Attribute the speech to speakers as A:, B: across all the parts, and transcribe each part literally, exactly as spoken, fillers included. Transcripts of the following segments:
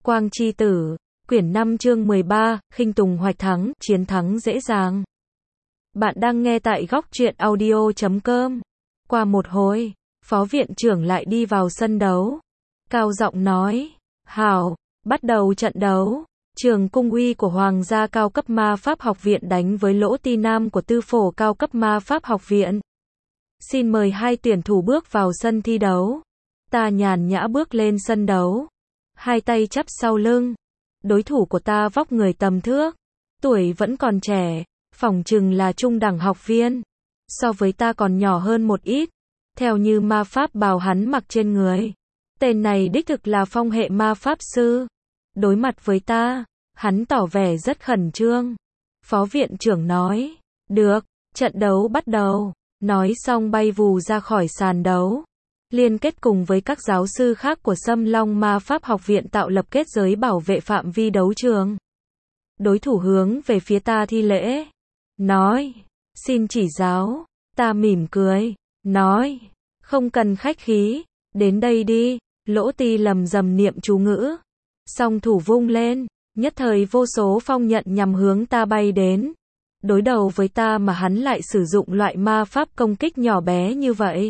A: Quang chi tử, quyển năm chương mười ba, khinh tùng hoạch thắng, chiến thắng dễ dàng. Bạn đang nghe tại góc truyện audio chấm com. Qua một hồi, phó viện trưởng lại đi vào sân đấu. Cao giọng nói, hảo, bắt đầu trận đấu. Trường cung uy của Hoàng gia cao cấp ma pháp học viện đánh với lỗ ti nam của tư phổ cao cấp ma pháp học viện. Xin mời hai tuyển thủ bước vào sân thi đấu. Ta nhàn nhã bước lên sân đấu. Hai tay chắp sau lưng. Đối thủ của ta vóc người tầm thước. Tuổi vẫn còn trẻ. Phỏng chừng là trung đẳng học viên. So với ta còn nhỏ hơn một ít. Theo như ma pháp bào hắn mặc trên người. Tên này đích thực là phong hệ ma pháp sư. Đối mặt với ta, hắn tỏ vẻ rất khẩn trương. Phó viện trưởng nói, được, trận đấu bắt đầu. Nói xong bay vù ra khỏi sàn đấu. Liên kết cùng với các giáo sư khác của Sâm Long Ma Pháp Học Viện tạo lập kết giới bảo vệ phạm vi đấu trường. Đối thủ hướng về phía ta thi lễ. Nói, xin chỉ giáo. Ta mỉm cười. Nói, không cần khách khí. Đến đây đi. Lỗ ti lầm rầm niệm chú ngữ. Song thủ vung lên. Nhất thời vô số phong nhận nhằm hướng ta bay đến. Đối đầu với ta mà hắn lại sử dụng loại ma pháp công kích nhỏ bé như vậy.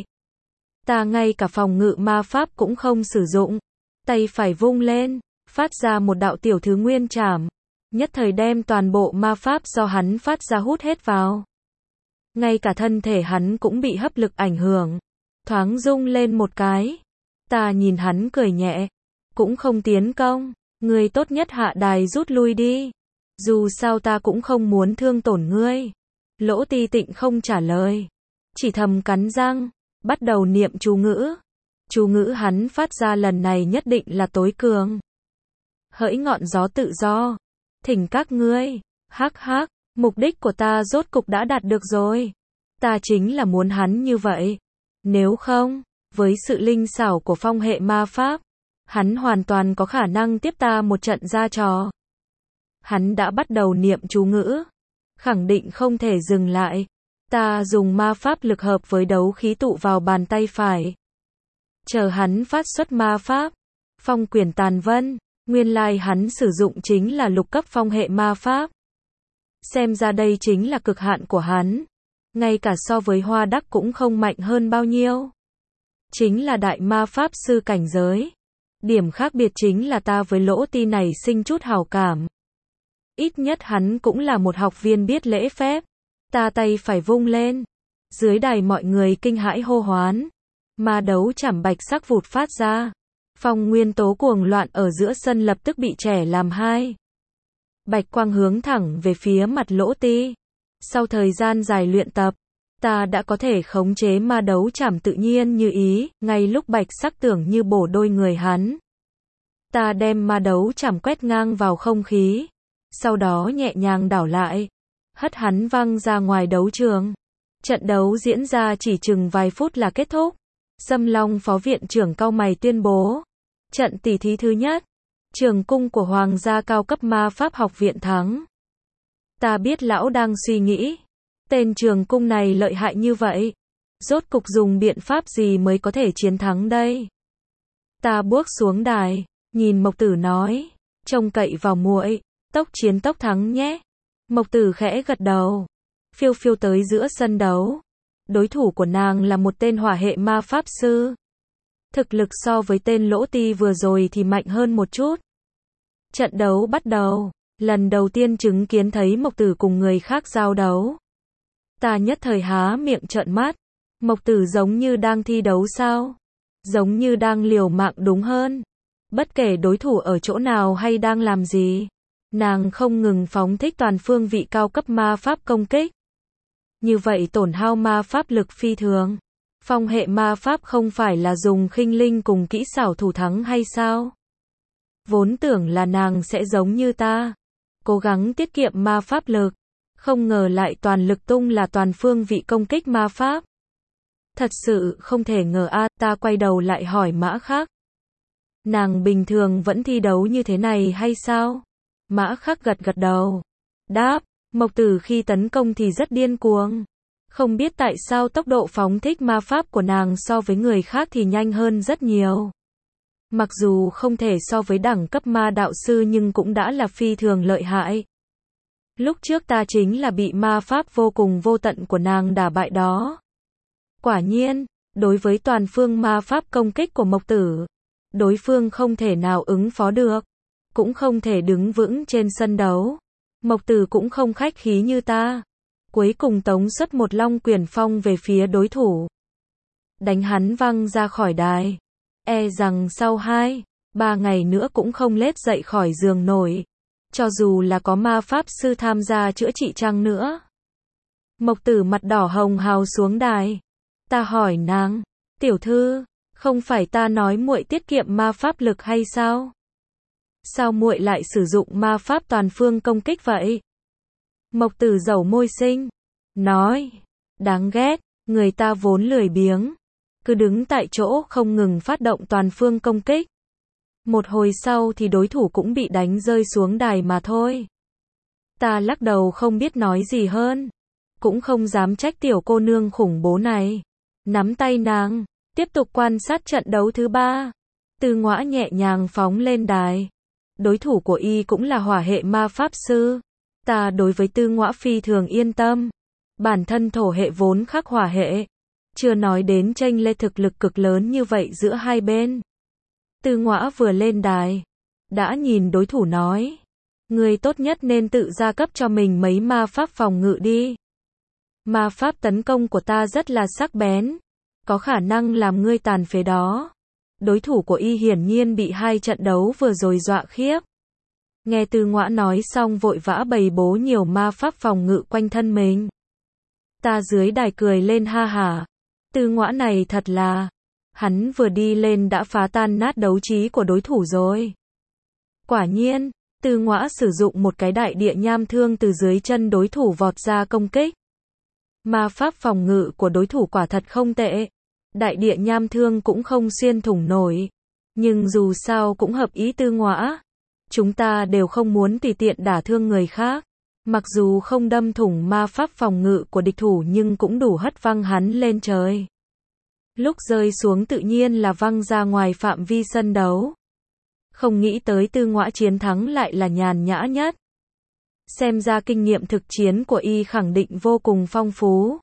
A: Ta ngay cả phòng ngự ma pháp cũng không sử dụng. Tay phải vung lên, phát ra một đạo tiểu thứ nguyên trảm. Nhất thời đem toàn bộ ma pháp do hắn phát ra hút hết vào. Ngay cả thân thể hắn cũng bị hấp lực ảnh hưởng. Thoáng rung lên một cái. Ta nhìn hắn cười nhẹ. Cũng không tiến công. Ngươi tốt nhất hạ đài rút lui đi. Dù sao ta cũng không muốn thương tổn ngươi. Lỗ ti tịnh không trả lời. Chỉ thầm cắn răng. Bắt đầu niệm chú ngữ. Chú ngữ hắn phát ra lần này nhất định là tối cường. Hỡi ngọn gió tự do. Thỉnh các ngươi. Hắc hắc. Mục đích của ta rốt cục đã đạt được rồi. Ta chính là muốn hắn như vậy. Nếu không, với sự linh xảo của phong hệ ma pháp, hắn hoàn toàn có khả năng tiếp ta một trận ra trò. Hắn đã bắt đầu niệm chú ngữ. Khẳng định không thể dừng lại. Ta dùng ma pháp lực hợp với đấu khí tụ vào bàn tay phải. Chờ hắn phát xuất ma pháp. Phong quyển tàn vân. Nguyên lai hắn sử dụng chính là lục cấp phong hệ ma pháp. Xem ra đây chính là cực hạn của hắn. Ngay cả so với Hoa Đắc cũng không mạnh hơn bao nhiêu. Chính là đại ma pháp sư cảnh giới. Điểm khác biệt chính là ta với lỗ ti này sinh chút hảo cảm. Ít nhất hắn cũng là một học viên biết lễ phép. Ta tay phải vung lên. Dưới đài mọi người kinh hãi hô hoán. Ma đấu chảm bạch sắc vụt phát ra. Phong nguyên tố cuồng loạn ở giữa sân lập tức bị chẻ làm hai. Bạch quang hướng thẳng về phía mặt lỗ ti. Sau thời gian dài luyện tập, ta đã có thể khống chế ma đấu chảm tự nhiên như ý, ngay lúc bạch sắc tưởng như bổ đôi người hắn. Ta đem ma đấu chảm quét ngang vào không khí. Sau đó nhẹ nhàng đảo lại. Hất hắn văng ra ngoài đấu trường. Trận đấu diễn ra chỉ chừng vài phút là kết thúc. Sâm Long phó viện trưởng cau mày tuyên bố. Trận tỉ thí thứ nhất. Trường cung của Hoàng gia cao cấp ma pháp học viện thắng. Ta biết lão đang suy nghĩ. Tên trường cung này lợi hại như vậy. Rốt cục dùng biện pháp gì mới có thể chiến thắng đây? Ta bước xuống đài. Nhìn Mộc Tử nói. Trông cậy vào muội. Tốc chiến tốc thắng nhé. Mộc Tử khẽ gật đầu. Phiêu phiêu tới giữa sân đấu. Đối thủ của nàng là một tên hỏa hệ ma pháp sư. Thực lực so với tên lỗ ti vừa rồi thì mạnh hơn một chút. Trận đấu bắt đầu. Lần đầu tiên chứng kiến thấy Mộc Tử cùng người khác giao đấu. Ta nhất thời há miệng trợn mắt. Mộc Tử giống như đang thi đấu sao? Giống như đang liều mạng đúng hơn. Bất kể đối thủ ở chỗ nào hay đang làm gì. Nàng không ngừng phóng thích toàn phương vị cao cấp ma pháp công kích. Như vậy tổn hao ma pháp lực phi thường. Phong hệ ma pháp không phải là dùng khinh linh cùng kỹ xảo thủ thắng hay sao? Vốn tưởng là nàng sẽ giống như ta. Cố gắng tiết kiệm ma pháp lực. Không ngờ lại toàn lực tung là toàn phương vị công kích ma pháp. Thật sự không thể ngờ a. Ta quay đầu lại hỏi Mã Khắc. Nàng bình thường vẫn thi đấu như thế này hay sao? Mã Khắc gật gật đầu. Đáp, Mộc Tử khi tấn công thì rất điên cuồng. Không biết tại sao tốc độ phóng thích ma pháp của nàng so với người khác thì nhanh hơn rất nhiều. Mặc dù không thể so với đẳng cấp ma đạo sư nhưng cũng đã là phi thường lợi hại. Lúc trước ta chính là bị ma pháp vô cùng vô tận của nàng đả bại đó. Quả nhiên, đối với toàn phương ma pháp công kích của Mộc Tử, đối phương không thể nào ứng phó được, cũng không thể đứng vững trên sân đấu. Mộc Tử cũng không khách khí như ta. Cuối cùng tống xuất một long quyền phong về phía đối thủ. Đánh hắn văng ra khỏi đài. E rằng sau hai, ba ngày nữa cũng không lết dậy khỏi giường nổi. Cho dù là có ma pháp sư tham gia chữa trị chăng nữa. Mộc Tử mặt đỏ hồng hào xuống đài. Ta hỏi nàng, tiểu thư, không phải ta nói muội tiết kiệm ma pháp lực hay sao? Sao muội lại sử dụng ma pháp toàn phương công kích vậy? Mộc Tử dẩu môi xinh, nói, đáng ghét, người ta vốn lười biếng, cứ đứng tại chỗ không ngừng phát động toàn phương công kích. Một hồi sau thì đối thủ cũng bị đánh rơi xuống đài mà thôi. Ta lắc đầu không biết nói gì hơn, cũng không dám trách tiểu cô nương khủng bố này. Nắm tay nàng, tiếp tục quan sát trận đấu thứ ba. Tư Ngõa nhẹ nhàng phóng lên đài. Đối thủ của y cũng là hỏa hệ ma pháp sư. Ta đối với Tư Ngõa phi thường yên tâm. Bản thân thổ hệ vốn khắc hỏa hệ. Chưa nói đến chênh lệch thực lực cực lớn như vậy giữa hai bên. Tư Ngõa vừa lên đài, đã nhìn đối thủ nói. Người tốt nhất nên tự gia cấp cho mình mấy ma pháp phòng ngự đi. Ma pháp tấn công của ta rất là sắc bén, có khả năng làm ngươi tàn phế đó. Đối thủ của y hiển nhiên bị hai trận đấu vừa rồi dọa khiếp. Nghe Tư Ngõa nói xong vội vã bày bố nhiều ma pháp phòng ngự quanh thân mình. Ta dưới đài cười lên ha hả. Tư Ngõa này thật là, hắn vừa đi lên đã phá tan nát đấu trí của đối thủ rồi. Quả nhiên, Tư Ngõa sử dụng một cái đại địa nham thương từ dưới chân đối thủ vọt ra công kích. Ma pháp phòng ngự của đối thủ quả thật không tệ. Đại địa nham thương cũng không xuyên thủng nổi. Nhưng dù sao cũng hợp ý Tư Ngõa. Chúng ta đều không muốn tùy tiện đả thương người khác. Mặc dù không đâm thủng ma pháp phòng ngự của địch thủ nhưng cũng đủ hất văng hắn lên trời. Lúc rơi xuống tự nhiên là văng ra ngoài phạm vi sân đấu. Không nghĩ tới Tư Ngõa chiến thắng lại là nhàn nhã nhất. Xem ra kinh nghiệm thực chiến của y khẳng định vô cùng phong phú.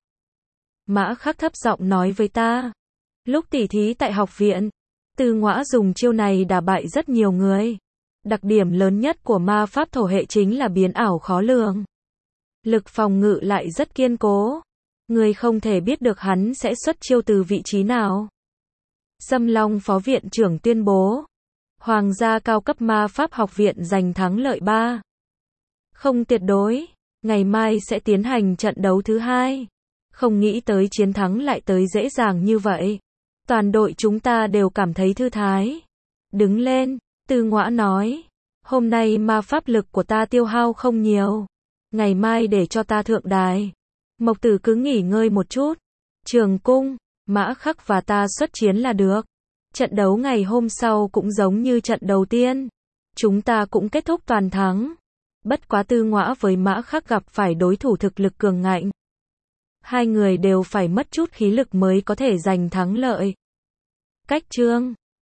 A: Mã Khắc thấp giọng nói với ta. Lúc tỉ thí tại học viện, Tư Ngõa dùng chiêu này đả bại rất nhiều người. Đặc điểm lớn nhất của ma pháp thổ hệ chính là biến ảo khó lường. Lực phòng ngự lại rất kiên cố. Người không thể biết được hắn sẽ xuất chiêu từ vị trí nào. Dâm Long phó viện trưởng tuyên bố. Hoàng gia cao cấp ma pháp học viện giành thắng lợi ba. Không tuyệt đối. Ngày mai sẽ tiến hành trận đấu thứ hai. Không nghĩ tới chiến thắng lại tới dễ dàng như vậy. Toàn đội chúng ta đều cảm thấy thư thái. Đứng lên, Tư Ngõa nói. Hôm nay ma pháp lực của ta tiêu hao không nhiều. Ngày mai để cho ta thượng đài. Mộc Tử cứ nghỉ ngơi một chút. Trường cung, Mã Khắc và ta xuất chiến là được. Trận đấu ngày hôm sau cũng giống như trận đầu tiên. Chúng ta cũng kết thúc toàn thắng. Bất quá Tư Ngõa với Mã Khắc gặp phải đối thủ thực lực cường ngạnh. Hai người đều phải mất chút khí lực mới có thể giành thắng lợi. Cách chương